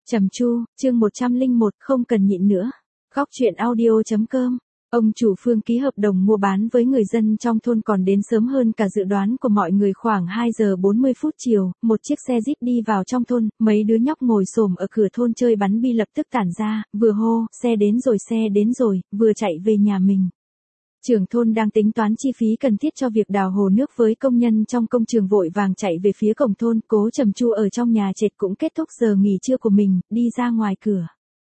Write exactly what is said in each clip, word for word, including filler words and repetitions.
Trầm Chu, chương một trăm lẻ một, không cần nhịn nữa. Góc truyện audio chấm com. Ông chủ Phương ký hợp đồng mua bán với người dân trong thôn còn đến sớm hơn cả dự đoán của mọi người, khoảng hai giờ bốn mươi phút chiều, một chiếc xe Jeep đi vào trong thôn, mấy đứa nhóc ngồi xổm ở cửa thôn chơi bắn bi lập tức tản ra, vừa hô, xe đến rồi xe đến rồi, vừa chạy về nhà mình. Trưởng thôn đang tính toán chi phí cần thiết cho việc đào hồ nước với công nhân trong công trường vội vàng chạy về phía cổng thôn. Cố Trầm Chu ở trong nhà trệt cũng kết thúc giờ nghỉ trưa của mình, đi ra ngoài cửa.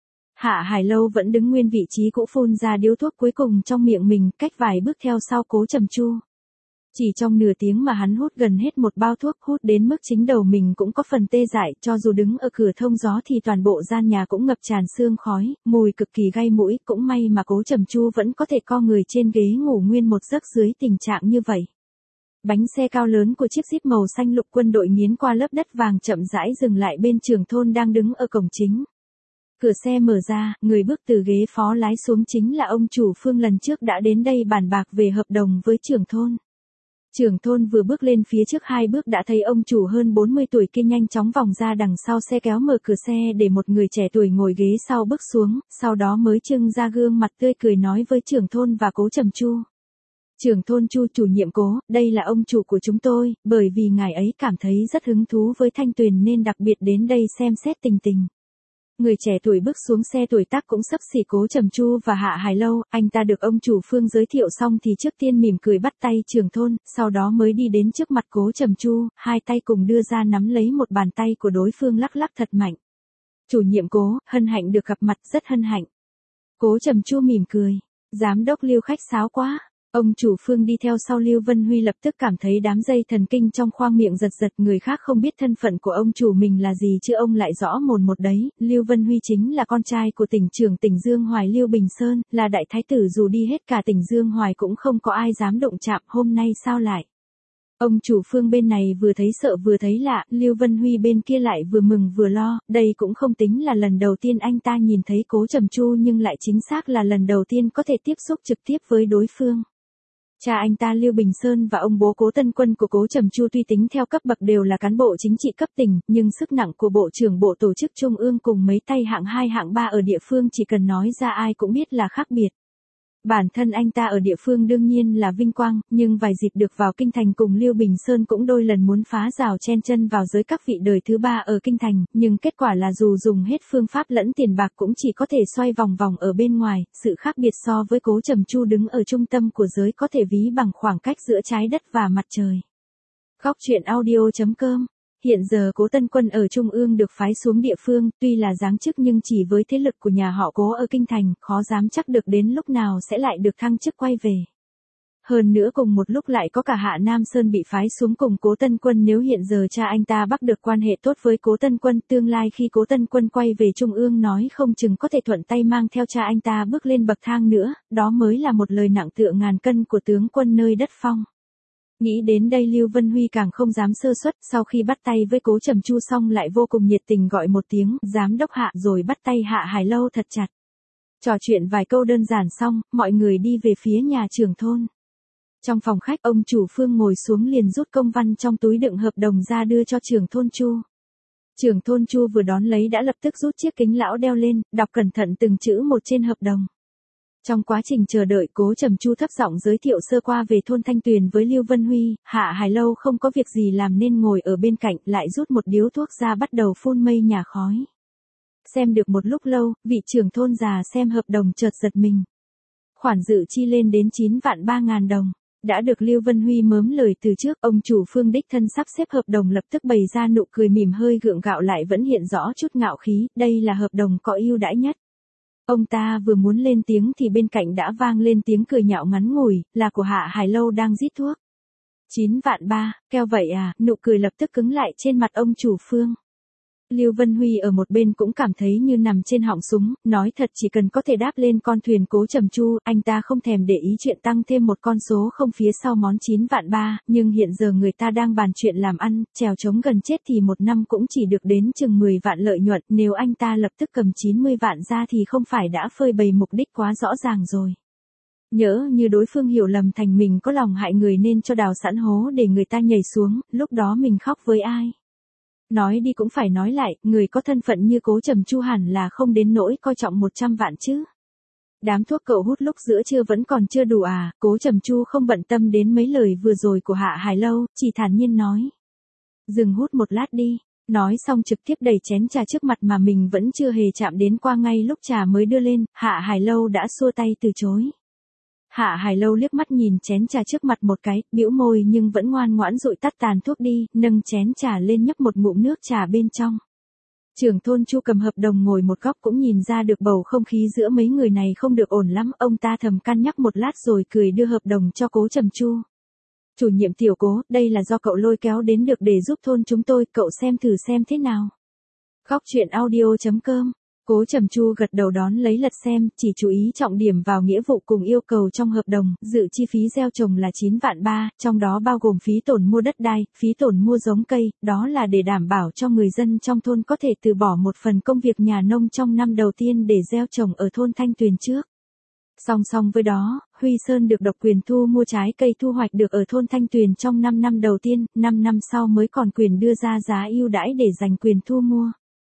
Hạ Hải Lâu vẫn đứng nguyên vị trí cũ, phun ra điếu thuốc cuối cùng trong miệng mình, cách vài bước theo sau Cố Trầm Chu. Chỉ trong nửa tiếng mà hắn hút gần hết một bao thuốc, hút đến mức chính đầu mình cũng có phần tê dại, cho dù đứng ở cửa thông gió thì toàn bộ gian nhà cũng ngập tràn sương khói, mùi cực kỳ gây mũi, cũng may mà Cố Trầm Chu vẫn có thể co người trên ghế ngủ nguyên một giấc dưới tình trạng như vậy. Bánh xe cao lớn của chiếc Jeep màu xanh lục quân đội nghiến qua lớp đất vàng chậm rãi dừng lại bên trưởng thôn đang đứng ở cổng chính. Cửa xe mở ra, người bước từ ghế phó lái xuống chính là ông chủ Phương lần trước đã đến đây bàn bạc về hợp đồng với trưởng thôn. Trưởng thôn vừa bước lên phía trước hai bước đã thấy ông chủ hơn bốn mươi tuổi kia nhanh chóng vòng ra đằng sau xe kéo mở cửa xe để một người trẻ tuổi ngồi ghế sau bước xuống, sau đó mới trưng ra gương mặt tươi cười nói với trưởng thôn và Cố Trầm Chu. Trưởng thôn Chu, chủ nhiệm Cố, đây là ông chủ của chúng tôi, bởi vì ngài ấy cảm thấy rất hứng thú với Thanh Tuyền nên đặc biệt đến đây xem xét tình tình. Người trẻ tuổi bước xuống xe, tuổi tác cũng xấp xỉ Cố Trầm Chu và Hạ Hải Lâu, anh ta được ông chủ Phương giới thiệu xong thì trước tiên mỉm cười bắt tay trưởng thôn, sau đó mới đi đến trước mặt Cố Trầm Chu, hai tay cùng đưa ra nắm lấy một bàn tay của đối phương lắc lắc thật mạnh. Chủ nhiệm Cố, hân hạnh được gặp mặt, rất hân hạnh. Cố Trầm Chu mỉm cười, giám đốc Lưu khách sáo quá. Ông chủ Phương đi theo sau Lưu Vân Huy lập tức cảm thấy đám dây thần kinh trong khoang miệng giật giật, người khác không biết thân phận của ông chủ mình là gì chứ ông lại rõ mồn một đấy, Lưu Vân Huy chính là con trai của tỉnh trưởng tỉnh Dương Hoài Lưu Bình Sơn, là đại thái tử, dù đi hết cả tỉnh Dương Hoài cũng không có ai dám động chạm, hôm nay sao lại. Ông chủ Phương bên này vừa thấy sợ vừa thấy lạ, Lưu Vân Huy bên kia lại vừa mừng vừa lo, đây cũng không tính là lần đầu tiên anh ta nhìn thấy Cố Trầm Chu nhưng lại chính xác là lần đầu tiên có thể tiếp xúc trực tiếp với đối phương. Cha anh ta Lưu Bình Sơn và ông bố Cố Tân Quân của Cố Trầm Chu tuy tính theo cấp bậc đều là cán bộ chính trị cấp tỉnh, nhưng sức nặng của Bộ trưởng Bộ Tổ chức Trung ương cùng mấy tay hạng hai hạng ba ở địa phương chỉ cần nói ra ai cũng biết là khác biệt. Bản thân anh ta ở địa phương đương nhiên là vinh quang, nhưng vài dịp được vào kinh thành cùng Lưu Bình Sơn cũng đôi lần muốn phá rào chen chân vào giới các vị đời thứ ba ở kinh thành, nhưng kết quả là dù dùng hết phương pháp lẫn tiền bạc cũng chỉ có thể xoay vòng vòng ở bên ngoài, sự khác biệt so với Cố Trầm Chu đứng ở trung tâm của giới có thể ví bằng khoảng cách giữa trái đất và mặt trời. Góc truyện audio chấm com. Hiện giờ Cố Tân Quân ở Trung ương được phái xuống địa phương, tuy là giáng chức nhưng chỉ với thế lực của nhà họ Cố ở kinh thành, khó dám chắc được đến lúc nào sẽ lại được thăng chức quay về. Hơn nữa cùng một lúc lại có cả Hạ Nam Sơn bị phái xuống cùng Cố Tân Quân, nếu hiện giờ cha anh ta bắt được quan hệ tốt với Cố Tân Quân, tương lai khi Cố Tân Quân quay về Trung ương nói không chừng có thể thuận tay mang theo cha anh ta bước lên bậc thang nữa, đó mới là một lời nặng tựa ngàn cân của tướng quân nơi đất phong. Nghĩ đến đây Lưu Vân Huy càng không dám sơ suất, sau khi bắt tay với Cố Trầm Chu xong lại vô cùng nhiệt tình gọi một tiếng, giám đốc Hạ, rồi bắt tay Hạ Hải Lâu thật chặt. Trò chuyện vài câu đơn giản xong, mọi người đi về phía nhà trưởng thôn. Trong phòng khách, ông chủ Phương ngồi xuống liền rút công văn trong túi đựng hợp đồng ra đưa cho trưởng thôn Chu. Trưởng thôn Chu vừa đón lấy đã lập tức rút chiếc kính lão đeo lên, đọc cẩn thận từng chữ một trên hợp đồng. Trong quá trình chờ đợi, Cố Trầm Chu thấp giọng giới thiệu sơ qua về thôn Thanh Tuyền với Lưu Vân Huy. Hạ Hải Lâu không có việc gì làm nên ngồi ở bên cạnh, lại rút một điếu thuốc ra bắt đầu phun mây nhà khói. Xem được một lúc lâu, vị trưởng thôn già xem hợp đồng chợt giật mình. Khoản dự chi lên đến chín vạn ba ngàn đồng. Đã được Lưu Vân Huy mớm lời từ trước, ông chủ Phương đích thân sắp xếp hợp đồng lập tức bày ra nụ cười mỉm hơi gượng gạo lại vẫn hiện rõ chút ngạo khí, đây là hợp đồng có ưu đãi nhất. Ông ta vừa muốn lên tiếng thì bên cạnh đã vang lên tiếng cười nhạo ngắn ngủi, là của Hạ Hải Lâu đang rít thuốc. chín vạn ba, keo vậy à, nụ cười lập tức cứng lại trên mặt ông chủ Phương. Lưu Vân Huy ở một bên cũng cảm thấy như nằm trên họng súng, nói thật chỉ cần có thể đáp lên con thuyền Cố Trầm Chu, anh ta không thèm để ý chuyện tăng thêm một con số không phía sau món chín vạn ba, nhưng hiện giờ người ta đang bàn chuyện làm ăn, chèo trống gần chết thì một năm cũng chỉ được đến chừng mười vạn lợi nhuận, nếu anh ta lập tức cầm chín mươi vạn ra thì không phải đã phơi bày mục đích quá rõ ràng rồi. Nhỡ như đối phương hiểu lầm thành mình có lòng hại người nên cho đào sẵn hố để người ta nhảy xuống, lúc đó mình khóc với ai? Nói đi cũng phải nói lại, người có thân phận như Cố Trầm Chu hẳn là không đến nỗi coi trọng một trăm vạn chứ. Đám thuốc cậu hút lúc giữa trưa vẫn còn chưa đủ à, Cố Trầm Chu không bận tâm đến mấy lời vừa rồi của Hạ Hải Lâu, chỉ thản nhiên nói. Dừng hút một lát đi, nói xong trực tiếp đẩy chén trà trước mặt mà mình vẫn chưa hề chạm đến qua ngay lúc trà mới đưa lên, Hạ Hải Lâu đã xua tay từ chối. Hạ Hải Lâu liếc mắt nhìn chén trà trước mặt một cái, bĩu môi nhưng vẫn ngoan ngoãn dụi tắt tàn thuốc đi, nâng chén trà lên nhấp một ngụm nước trà bên trong. Trưởng thôn Chu cầm hợp đồng ngồi một góc cũng nhìn ra được bầu không khí giữa mấy người này không được ổn lắm, ông ta thầm cân nhắc một lát rồi cười đưa hợp đồng cho Cố Trầm Chu. Chủ nhiệm Tiểu Cố, đây là do cậu lôi kéo đến được để giúp thôn chúng tôi, cậu xem thử xem thế nào. Góc truyện audio chấm com. Cố Trầm Chu gật đầu đón lấy lật xem, chỉ chú ý trọng điểm vào nghĩa vụ cùng yêu cầu trong hợp đồng, dự chi phí gieo trồng là chín vạn ba, trong đó bao gồm phí tổn mua đất đai, phí tổn mua giống cây, đó là để đảm bảo cho người dân trong thôn có thể từ bỏ một phần công việc nhà nông trong năm đầu tiên để gieo trồng ở thôn Thanh Tuyền trước. Song song với đó, Huy Sơn được độc quyền thu mua trái cây thu hoạch được ở thôn Thanh Tuyền trong năm năm đầu tiên, năm năm sau mới còn quyền đưa ra giá ưu đãi để giành quyền thu mua.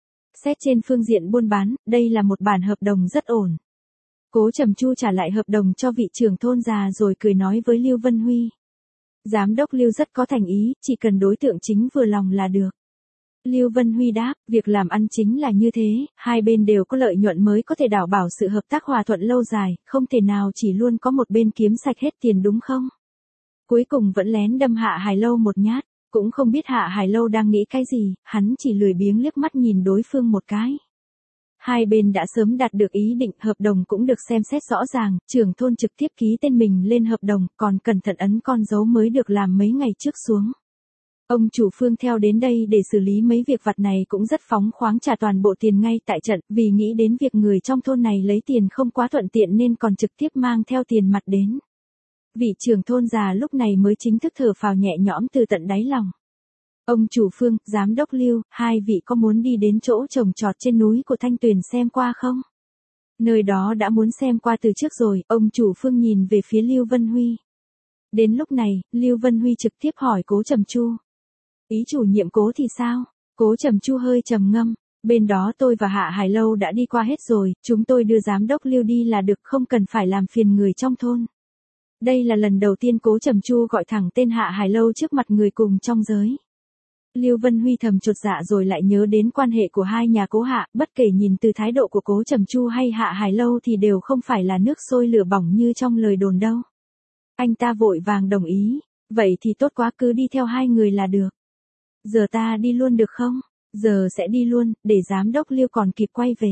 Xét trên phương diện buôn bán, đây là một bản hợp đồng rất ổn. Cố Trầm Chu trả lại hợp đồng cho vị trưởng thôn già rồi cười nói với Lưu Vân Huy. Giám đốc Lưu rất có thành ý, chỉ cần đối tượng chính vừa lòng là được. Lưu Vân Huy đáp, việc làm ăn chính là như thế, hai bên đều có lợi nhuận mới có thể đảm bảo sự hợp tác hòa thuận lâu dài, không thể nào chỉ luôn có một bên kiếm sạch hết tiền đúng không? Cuối cùng vẫn lén đâm Hạ Hải Lâu một nhát. Cũng không biết Hạ Hải Lâu đang nghĩ cái gì, hắn chỉ lười biếng liếc mắt nhìn đối phương một cái. Hai bên đã sớm đạt được ý định, hợp đồng cũng được xem xét rõ ràng, trưởng thôn trực tiếp ký tên mình lên hợp đồng, còn cẩn thận ấn con dấu mới được làm mấy ngày trước xuống. Ông chủ Phương theo đến đây để xử lý mấy việc vặt này cũng rất phóng khoáng trả toàn bộ tiền ngay tại trận, vì nghĩ đến việc người trong thôn này lấy tiền không quá thuận tiện nên còn trực tiếp mang theo tiền mặt đến. Vị trưởng thôn già lúc này mới chính thức thở phào nhẹ nhõm từ tận đáy lòng. Ông chủ Phương, giám đốc Lưu, hai vị có muốn đi đến chỗ trồng trọt trên núi của Thanh Tuyền xem qua không? Nơi đó đã muốn xem qua từ trước rồi, ông chủ Phương nhìn về phía Lưu Vân Huy. Đến lúc này, Lưu Vân Huy trực tiếp hỏi Cố Trầm Chu. Ý chủ nhiệm Cố thì sao? Cố Trầm Chu hơi trầm ngâm. Bên đó tôi và Hạ Hải Lâu đã đi qua hết rồi, chúng tôi đưa giám đốc Lưu đi là được, không cần phải làm phiền người trong thôn. Đây là lần đầu tiên Cố Trầm Chu gọi thẳng tên Hạ Hải Lâu trước mặt người cùng trong giới. Lưu Vân Huy thầm chột dạ rồi lại nhớ đến quan hệ của hai nhà Cố Hạ, bất kể nhìn từ thái độ của Cố Trầm Chu hay Hạ Hải Lâu thì đều không phải là nước sôi lửa bỏng như trong lời đồn đâu. Anh ta vội vàng đồng ý, vậy thì tốt quá, cứ đi theo hai người là được. Giờ ta đi luôn được không? Giờ sẽ đi luôn, để giám đốc Lưu còn kịp quay về.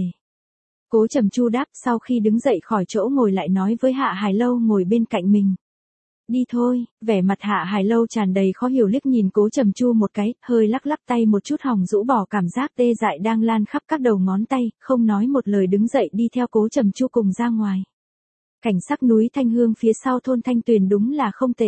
Cố Trầm Chu đáp, sau khi đứng dậy khỏi chỗ ngồi lại nói với Hạ Hải Lâu ngồi bên cạnh mình. Đi thôi, vẻ mặt Hạ Hải Lâu tràn đầy khó hiểu liếc nhìn Cố Trầm Chu một cái, hơi lắc lắc tay một chút hòng rũ bỏ cảm giác tê dại đang lan khắp các đầu ngón tay, không nói một lời đứng dậy đi theo Cố Trầm Chu cùng ra ngoài. Cảnh sắc núi Thanh Hương phía sau thôn Thanh Tuyền đúng là không tệ.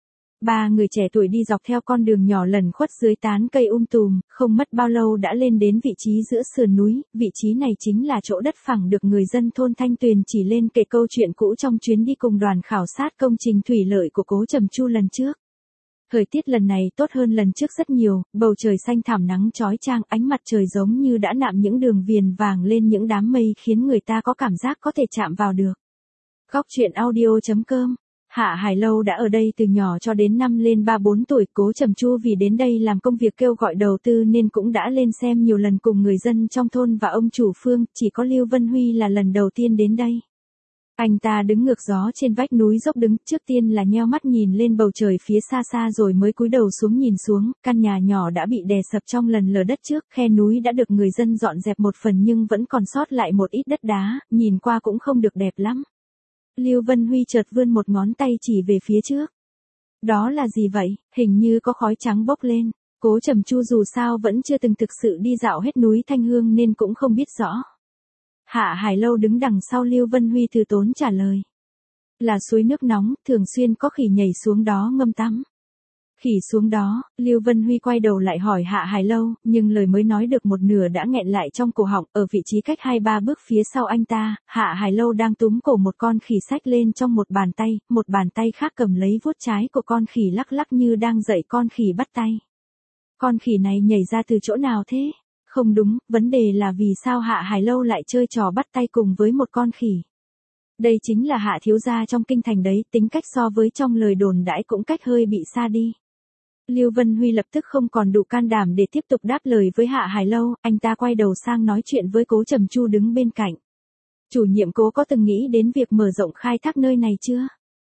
Ba người trẻ tuổi đi dọc theo con đường nhỏ lẩn khuất dưới tán cây um tùm, không mất bao lâu đã lên đến vị trí giữa sườn núi, vị trí này chính là chỗ đất phẳng được người dân thôn Thanh Tuyền chỉ lên kể câu chuyện cũ trong chuyến đi cùng đoàn khảo sát công trình thủy lợi của Cố Trầm Chu lần trước. Thời tiết lần này tốt hơn lần trước rất nhiều, bầu trời xanh thẳm nắng chói chang, ánh mặt trời giống như đã nạm những đường viền vàng lên những đám mây khiến người ta có cảm giác có thể chạm vào được. Góc truyện audio chấm com. Hạ Hải Lâu đã ở đây từ nhỏ cho đến năm lên ba bốn tuổi, Cố Trầm Chu vì đến đây làm công việc kêu gọi đầu tư nên cũng đã lên xem nhiều lần cùng người dân trong thôn và ông chủ Phương, chỉ có Lưu Vân Huy là lần đầu tiên đến đây. Anh ta đứng ngược gió trên vách núi dốc đứng, trước tiên là nheo mắt nhìn lên bầu trời phía xa xa rồi mới cúi đầu xuống nhìn xuống, căn nhà nhỏ đã bị đè sập trong lần lở đất trước, khe núi đã được người dân dọn dẹp một phần nhưng vẫn còn sót lại một ít đất đá, nhìn qua cũng không được đẹp lắm. Lưu Vân Huy chợt vươn một ngón tay chỉ về phía trước. Đó là gì vậy? Hình như có khói trắng bốc lên. Cố Trầm Chu dù sao vẫn chưa từng thực sự đi dạo hết núi Thanh Hương nên cũng không biết rõ. Hạ Hải Lâu đứng đằng sau Lưu Vân Huy từ tốn trả lời. Là suối nước nóng, thường xuyên có khỉ nhảy xuống đó ngâm tắm. Khỉ xuống đó, Lưu Vân Huy quay đầu lại hỏi Hạ Hải Lâu, nhưng lời mới nói được một nửa đã nghẹn lại trong cổ họng, ở vị trí cách hai ba bước phía sau anh ta, Hạ Hải Lâu đang túm cổ một con khỉ xách lên trong một bàn tay, một bàn tay khác cầm lấy vuốt trái của con khỉ lắc lắc như đang dạy con khỉ bắt tay. Con khỉ này nhảy ra từ chỗ nào thế? Không đúng, vấn đề là vì sao Hạ Hải Lâu lại chơi trò bắt tay cùng với một con khỉ. Đây chính là Hạ thiếu gia trong kinh thành đấy, tính cách so với trong lời đồn đãi cũng cách hơi bị xa đi. Lưu Vân Huy lập tức không còn đủ can đảm để tiếp tục đáp lời với Hạ Hải Lâu, anh ta quay đầu sang nói chuyện với Cố Trầm Chu đứng bên cạnh. Chủ nhiệm Cố có từng nghĩ đến việc mở rộng khai thác nơi này chưa?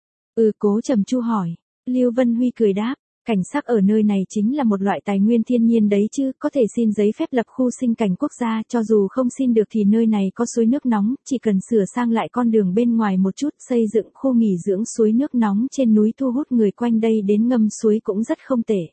Ừ, Cố Trầm Chu hỏi. Lưu Vân Huy cười đáp, cảnh sắc ở nơi này chính là một loại tài nguyên thiên nhiên đấy chứ, có thể xin giấy phép lập khu sinh cảnh quốc gia, cho dù không xin được thì nơi này có suối nước nóng, chỉ cần sửa sang lại con đường bên ngoài một chút, xây dựng khu nghỉ dưỡng suối nước nóng trên núi thu hút người quanh đây đến ngâm suối cũng rất không tệ.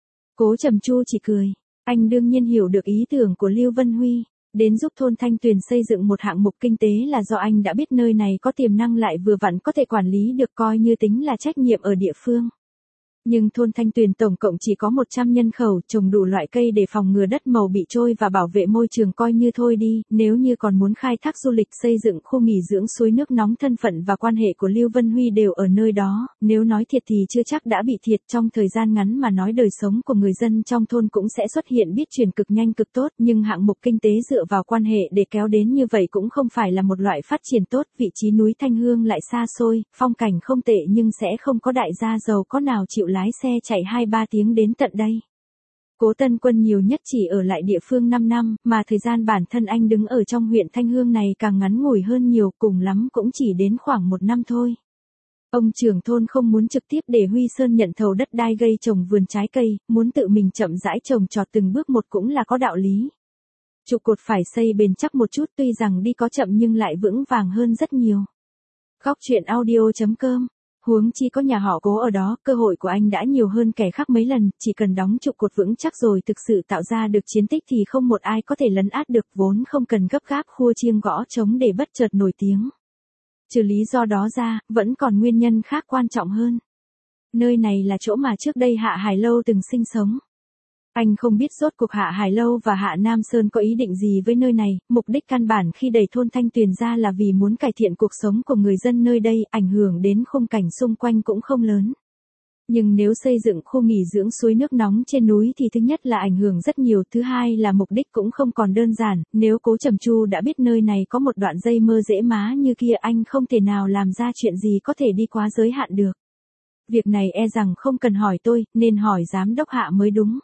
Cố Trầm Chu chỉ cười, anh đương nhiên hiểu được ý tưởng của Lưu Vân Huy. Đến giúp thôn Thanh Tuyền xây dựng một hạng mục kinh tế là do anh đã biết nơi này có tiềm năng lại vừa vặn có thể quản lý được, coi như tính là trách nhiệm ở địa phương. Nhưng thôn Thanh Tuyền tổng cộng chỉ có một trăm nhân khẩu, trồng đủ loại cây để phòng ngừa đất màu bị trôi và bảo vệ môi trường coi như thôi đi, nếu như còn muốn khai thác du lịch xây dựng khu nghỉ dưỡng suối nước nóng, thân phận và quan hệ của Lưu Vân Huy đều ở nơi đó, nếu nói thiệt thì chưa chắc đã bị thiệt, trong thời gian ngắn mà nói đời sống của người dân trong thôn cũng sẽ xuất hiện biết chuyển cực nhanh cực tốt, nhưng hạng mục kinh tế dựa vào quan hệ để kéo đến như vậy cũng không phải là một loại phát triển tốt, vị trí núi Thanh Hương lại xa xôi, phong cảnh không tệ nhưng sẽ không có đại gia giàu có nào chịu lái xe chạy hai ba tiếng đến tận đây. Cố Tân Quân nhiều nhất chỉ ở lại địa phương năm năm, mà thời gian bản thân anh đứng ở trong huyện Thanh Hương này càng ngắn ngủi hơn nhiều, cùng lắm cũng chỉ đến khoảng một năm thôi. Ông trưởng thôn không muốn trực tiếp để Huy Sơn nhận thầu đất đai gây trồng vườn trái cây, muốn tự mình chậm rãi trồng trọt từng bước một cũng là có đạo lý. Trụ cột phải xây bền chắc một chút, tuy rằng đi có chậm nhưng lại vững vàng hơn rất nhiều. Góc truyện audio chấm com. Huống chi có nhà họ Cố ở đó, cơ hội của anh đã nhiều hơn kẻ khác mấy lần, chỉ cần đóng trụ cột vững chắc rồi thực sự tạo ra được chiến tích thì không một ai có thể lấn át được, vốn không cần gấp gáp khua chiêng gõ trống để bất chợt nổi tiếng. Trừ lý do đó ra, vẫn còn nguyên nhân khác quan trọng hơn. Nơi này là chỗ mà trước đây Hạ Hải Lâu từng sinh sống. Anh không biết rốt cuộc Hạ Hải Lâu và Hạ Nam Sơn có ý định gì với nơi này, mục đích căn bản khi đẩy thôn Thanh Tuyền ra là vì muốn cải thiện cuộc sống của người dân nơi đây, ảnh hưởng đến khung cảnh xung quanh cũng không lớn. Nhưng nếu xây dựng khu nghỉ dưỡng suối nước nóng trên núi thì thứ nhất là ảnh hưởng rất nhiều, thứ hai là mục đích cũng không còn đơn giản, nếu Cố Trầm Chu đã biết nơi này có một đoạn dây mơ dễ má như kia, anh không thể nào làm ra chuyện gì có thể đi quá giới hạn được. Việc này e rằng không cần hỏi tôi, nên hỏi giám đốc Hạ mới đúng.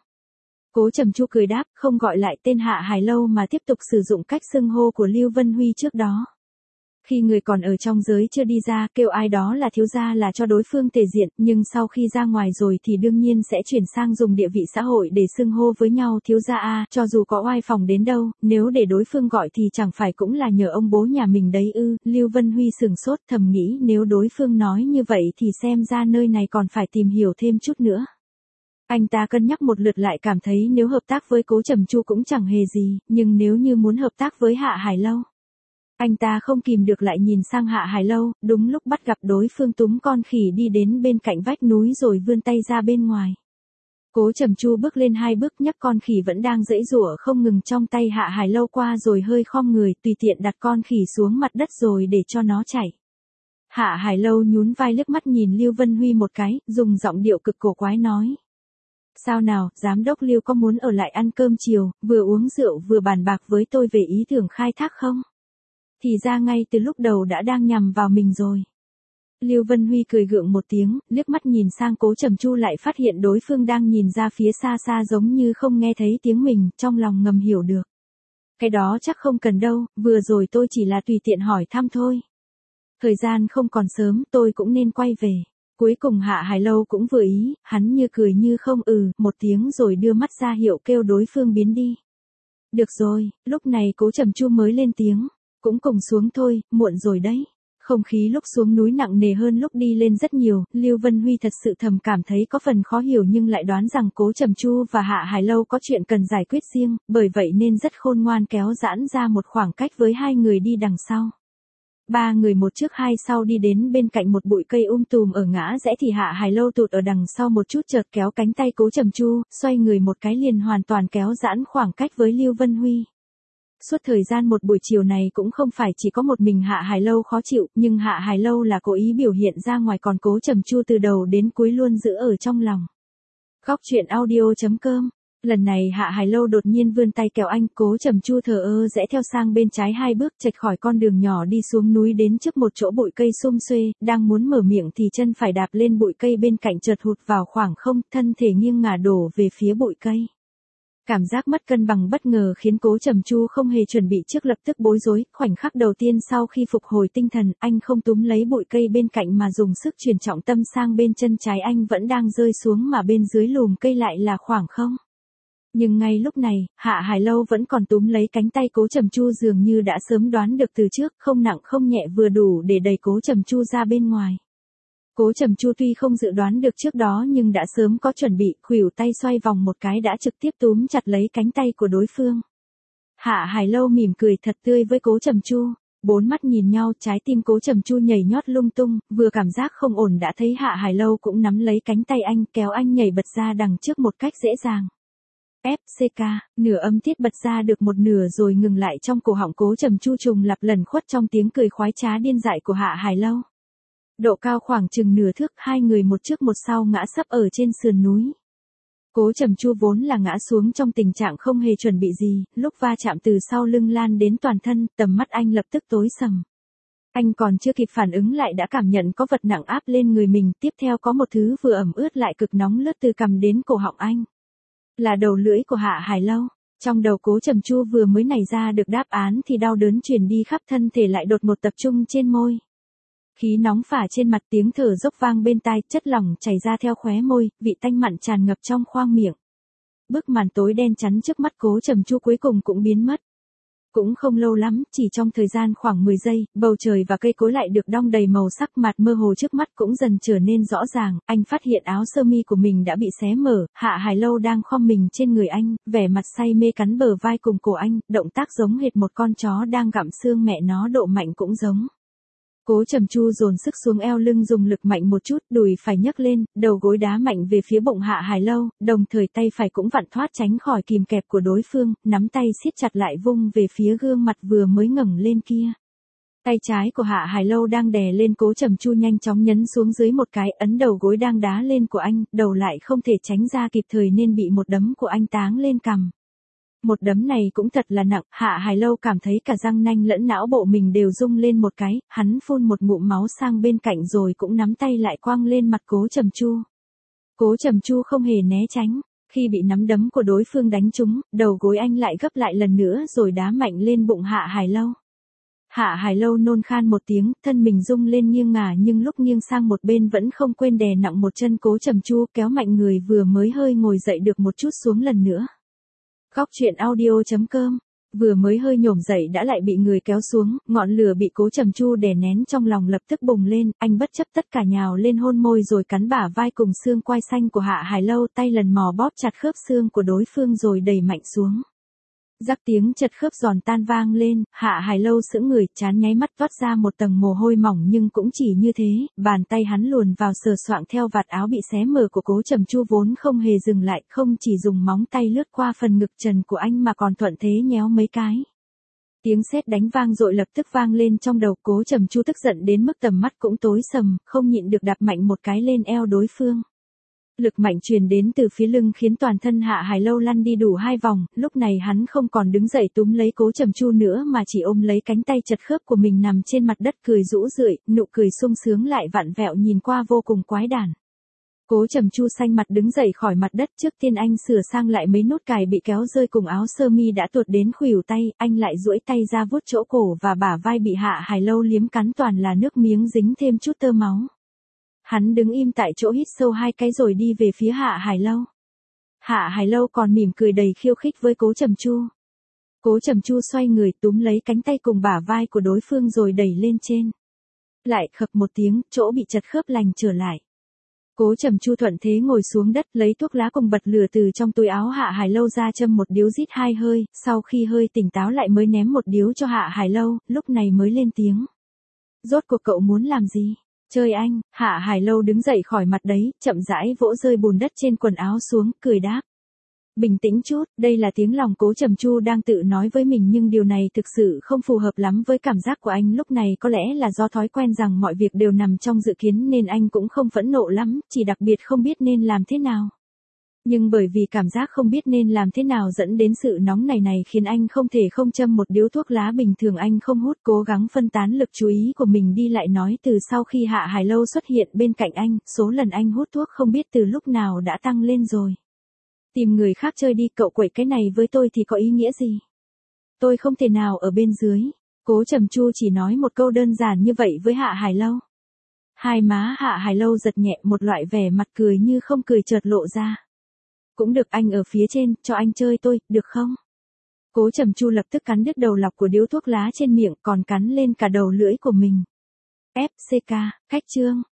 Cố Trầm Chu cười đáp, không gọi lại tên Hạ Hải Lâu mà tiếp tục sử dụng cách xưng hô của Lưu Vân Huy trước đó. Khi người còn ở trong giới chưa đi ra, kêu ai đó là thiếu gia là cho đối phương tề diện, nhưng sau khi ra ngoài rồi thì đương nhiên sẽ chuyển sang dùng địa vị xã hội để xưng hô với nhau, thiếu gia a, cho dù có oai phòng đến đâu, nếu để đối phương gọi thì chẳng phải cũng là nhờ ông bố nhà mình đấy ư? Lưu Vân Huy sừng sốt, thầm nghĩ nếu đối phương nói như vậy thì xem ra nơi này còn phải tìm hiểu thêm chút nữa. Anh ta cân nhắc một lượt lại cảm thấy nếu hợp tác với Cố Trầm Chu cũng chẳng hề gì, nhưng nếu như muốn hợp tác với Hạ Hải Lâu. Anh ta không kìm được lại nhìn sang Hạ Hải Lâu, đúng lúc bắt gặp đối phương túm con khỉ đi đến bên cạnh vách núi rồi vươn tay ra bên ngoài. Cố Trầm Chu bước lên hai bước, nhấc con khỉ vẫn đang giãy giụa không ngừng trong tay Hạ Hải Lâu qua rồi hơi khom người, tùy tiện đặt con khỉ xuống mặt đất rồi để cho nó chạy. Hạ Hải Lâu nhún vai liếc mắt nhìn Lưu Vân Huy một cái, dùng giọng điệu cực cổ quái nói. Sao nào, giám đốc Lưu có muốn ở lại ăn cơm chiều, vừa uống rượu vừa bàn bạc với tôi về ý tưởng khai thác không? Thì ra ngay từ lúc đầu đã đang nhằm vào mình rồi. Lưu Vân Huy cười gượng một tiếng, liếc mắt nhìn sang Cố Trầm Chu lại phát hiện đối phương đang nhìn ra phía xa xa giống như không nghe thấy tiếng mình, trong lòng ngầm hiểu được. Cái đó chắc không cần đâu, vừa rồi tôi chỉ là tùy tiện hỏi thăm thôi. Thời gian không còn sớm, tôi cũng nên quay về. Cuối cùng Hạ Hải Lâu cũng vừa ý, hắn như cười như không ừ, một tiếng rồi đưa mắt ra hiệu kêu đối phương biến đi. Được rồi, lúc này Cố Trầm Chu mới lên tiếng, cũng cùng xuống thôi, muộn rồi đấy. Không khí lúc xuống núi nặng nề hơn lúc đi lên rất nhiều, Lưu Vân Huy thật sự thầm cảm thấy có phần khó hiểu nhưng lại đoán rằng Cố Trầm Chu và Hạ Hải Lâu có chuyện cần giải quyết riêng, bởi vậy nên rất khôn ngoan kéo giãn ra một khoảng cách với hai người đi đằng sau. Ba người một trước hai sau đi đến bên cạnh một bụi cây um tùm ở ngã rẽ thì Hạ Hải Lâu tụt ở đằng sau một chút chợt kéo cánh tay Cố Trầm Chu, xoay người một cái liền hoàn toàn kéo giãn khoảng cách với Lưu Vân Huy. Suốt thời gian một buổi chiều này cũng không phải chỉ có một mình Hạ Hải Lâu khó chịu, nhưng Hạ Hải Lâu là cố ý biểu hiện ra ngoài còn Cố Trầm Chu từ đầu đến cuối luôn giữ ở trong lòng. Góc truyện audio chấm com Lần này Hạ Hải Lâu đột nhiên vươn tay kéo anh, Cố Trầm Chu thờ ơ rẽ theo sang bên trái hai bước chệch khỏi con đường nhỏ đi xuống núi đến trước một chỗ bụi cây sum xuê, đang muốn mở miệng thì chân phải đạp lên bụi cây bên cạnh chợt hụt vào khoảng không, thân thể nghiêng ngả đổ về phía bụi cây. Cảm giác mất cân bằng bất ngờ khiến Cố Trầm Chu không hề chuẩn bị trước lập tức bối rối, khoảnh khắc đầu tiên sau khi phục hồi tinh thần, anh không túm lấy bụi cây bên cạnh mà dùng sức chuyển trọng tâm sang bên chân trái anh vẫn đang rơi xuống mà bên dưới lùm cây lại là khoảng không. Nhưng ngay lúc này, Hạ Hải Lâu vẫn còn túm lấy cánh tay Cố Trầm Chu dường như đã sớm đoán được từ trước, không nặng không nhẹ vừa đủ để đẩy Cố Trầm Chu ra bên ngoài. Cố Trầm Chu tuy không dự đoán được trước đó nhưng đã sớm có chuẩn bị, khuỷu tay xoay vòng một cái đã trực tiếp túm chặt lấy cánh tay của đối phương. Hạ Hải Lâu mỉm cười thật tươi với Cố Trầm Chu, bốn mắt nhìn nhau, trái tim Cố Trầm Chu nhảy nhót lung tung, vừa cảm giác không ổn đã thấy Hạ Hải Lâu cũng nắm lấy cánh tay anh, kéo anh nhảy bật ra đằng trước một cách dễ dàng. ép xê ca, nửa âm tiết bật ra được một nửa rồi ngừng lại trong cổ họng Cố Trầm Chu trùng lặp lần khuất trong tiếng cười khoái trá điên dại của Hạ Hải Lâu. Độ cao khoảng chừng nửa thước, hai người một trước một sau ngã sấp ở trên sườn núi. Cố Trầm Chu vốn là ngã xuống trong tình trạng không hề chuẩn bị gì, lúc va chạm từ sau lưng lan đến toàn thân, tầm mắt anh lập tức tối sầm. Anh còn chưa kịp phản ứng lại đã cảm nhận có vật nặng áp lên người mình, tiếp theo có một thứ vừa ẩm ướt lại cực nóng lướt từ cằm đến cổ họng anh. Là đầu lưỡi của Hạ Hải Lâu. Trong đầu Cố Trầm Chu vừa mới nảy ra được đáp án thì đau đớn truyền đi khắp thân thể lại đột ngột tập trung trên môi. Khí nóng phả trên mặt, tiếng thở dốc vang bên tai, chất lỏng chảy ra theo khóe môi, vị tanh mặn tràn ngập trong khoang miệng. Bức màn tối đen chắn trước mắt Cố Trầm Chu cuối cùng cũng biến mất. Cũng không lâu lắm, chỉ trong thời gian khoảng mười giây, bầu trời và cây cối lại được đong đầy màu sắc, mặt mơ hồ trước mắt cũng dần trở nên rõ ràng, anh phát hiện áo sơ mi của mình đã bị xé mở, Hạ Hải Lâu đang khom mình trên người anh, vẻ mặt say mê cắn bờ vai cùng cổ anh, động tác giống hệt một con chó đang gặm xương mẹ nó, độ mạnh cũng giống. Cố Trầm Chu dồn sức xuống eo lưng dùng lực mạnh một chút, đùi phải nhấc lên, đầu gối đá mạnh về phía bụng Hạ Hải Lâu, đồng thời tay phải cũng vặn thoát tránh khỏi kìm kẹp của đối phương, nắm tay siết chặt lại vung về phía gương mặt vừa mới ngẩng lên kia. Tay trái của Hạ Hải Lâu đang đè lên Cố Trầm Chu nhanh chóng nhấn xuống dưới một cái, ấn đầu gối đang đá lên của anh, đầu lại không thể tránh ra kịp thời nên bị một đấm của anh táng lên cằm. Một đấm này cũng thật là nặng, Hạ Hải Lâu cảm thấy cả răng nanh lẫn não bộ mình đều rung lên một cái, hắn phun một ngụm máu sang bên cạnh rồi cũng nắm tay lại quăng lên mặt Cố Trầm Chu. Cố Trầm Chu không hề né tránh, khi bị nắm đấm của đối phương đánh trúng, đầu gối anh lại gấp lại lần nữa rồi đá mạnh lên bụng Hạ Hải Lâu. Hạ Hải Lâu nôn khan một tiếng, thân mình rung lên nghiêng ngả nhưng lúc nghiêng sang một bên vẫn không quên đè nặng một chân Cố Trầm Chu, kéo mạnh người vừa mới hơi ngồi dậy được một chút xuống lần nữa. Góc truyện audio chấm com, vừa mới hơi nhổm dậy đã lại bị người kéo xuống, ngọn lửa bị Cố Trầm Chu đè nén trong lòng lập tức bùng lên, anh bất chấp tất cả nhào lên hôn môi rồi cắn bả vai cùng xương quai xanh của Hạ Hải Lâu, tay lần mò bóp chặt khớp xương của đối phương rồi đẩy mạnh xuống. Rắc tiếng chật khớp giòn tan vang lên, Hạ Hải Lâu sững người, trán nháy mắt toát ra một tầng mồ hôi mỏng nhưng cũng chỉ như thế, bàn tay hắn luồn vào sờ soạng theo vạt áo bị xé mở của Cố Trầm Chu vốn không hề dừng lại, không chỉ dùng móng tay lướt qua phần ngực trần của anh mà còn thuận thế nhéo mấy cái. Tiếng sét đánh vang dội lập tức vang lên trong đầu, Cố Trầm Chu tức giận đến mức tầm mắt cũng tối sầm, không nhịn được đạp mạnh một cái lên eo đối phương. Lực mạnh truyền đến từ phía lưng khiến toàn thân Hạ Hải Lâu lăn đi đủ hai vòng, lúc này hắn không còn đứng dậy túm lấy Cố Trầm Chu nữa mà chỉ ôm lấy cánh tay chật khớp của mình nằm trên mặt đất cười rũ rượi, nụ cười sung sướng lại vặn vẹo nhìn qua vô cùng quái đản. Cố Trầm Chu xanh mặt đứng dậy khỏi mặt đất, trước tiên anh sửa sang lại mấy nút cài bị kéo rơi cùng áo sơ mi đã tuột đến khuỷu tay, anh lại duỗi tay ra vuốt chỗ cổ và bả vai bị Hạ Hải Lâu liếm cắn toàn là nước miếng dính thêm chút tơ máu. Hắn đứng im tại chỗ hít sâu hai cái rồi đi về phía Hạ Hải Lâu. Hạ Hải Lâu còn mỉm cười đầy khiêu khích với Cố Trầm Chu. Cố Trầm Chu xoay người túm lấy cánh tay cùng bả vai của đối phương rồi đẩy lên trên. Lại khập một tiếng, chỗ bị chật khớp lành trở lại. Cố Trầm Chu thuận thế ngồi xuống đất, lấy thuốc lá cùng bật lửa từ trong túi áo Hạ Hải Lâu ra châm một điếu rít hai hơi, sau khi hơi tỉnh táo lại mới ném một điếu cho Hạ Hải Lâu, lúc này mới lên tiếng. Rốt cuộc cậu muốn làm gì? Chơi anh. Hạ Hải Lâu đứng dậy khỏi mặt đấy, chậm rãi vỗ rơi bùn đất trên quần áo xuống, cười đáp. Bình tĩnh chút, đây là tiếng lòng Cố Trầm Chu đang tự nói với mình nhưng điều này thực sự không phù hợp lắm với cảm giác của anh lúc này, có lẽ là do thói quen rằng mọi việc đều nằm trong dự kiến nên anh cũng không phẫn nộ lắm, chỉ đặc biệt không biết nên làm thế nào. Nhưng bởi vì cảm giác không biết nên làm thế nào dẫn đến sự nóng này này khiến anh không thể không châm một điếu thuốc lá bình thường anh không hút, cố gắng phân tán lực chú ý của mình đi, lại nói từ sau khi Hạ Hải Lâu xuất hiện bên cạnh anh, số lần anh hút thuốc không biết từ lúc nào đã tăng lên rồi. Tìm người khác chơi đi, cậu quậy cái này với tôi thì có ý nghĩa gì? Tôi không thể nào ở bên dưới. Cố Trầm Chu chỉ nói một câu đơn giản như vậy với Hạ Hải Lâu. Hai má Hạ Hải Lâu giật nhẹ, một loại vẻ mặt cười như không cười chợt lộ ra. Cũng được, anh ở phía trên, cho anh chơi tôi, được không? Cố Trầm Chu lập tức cắn đứt đầu lọc của điếu thuốc lá trên miệng, còn cắn lên cả đầu lưỡi của mình. ép xê ca, khách trương.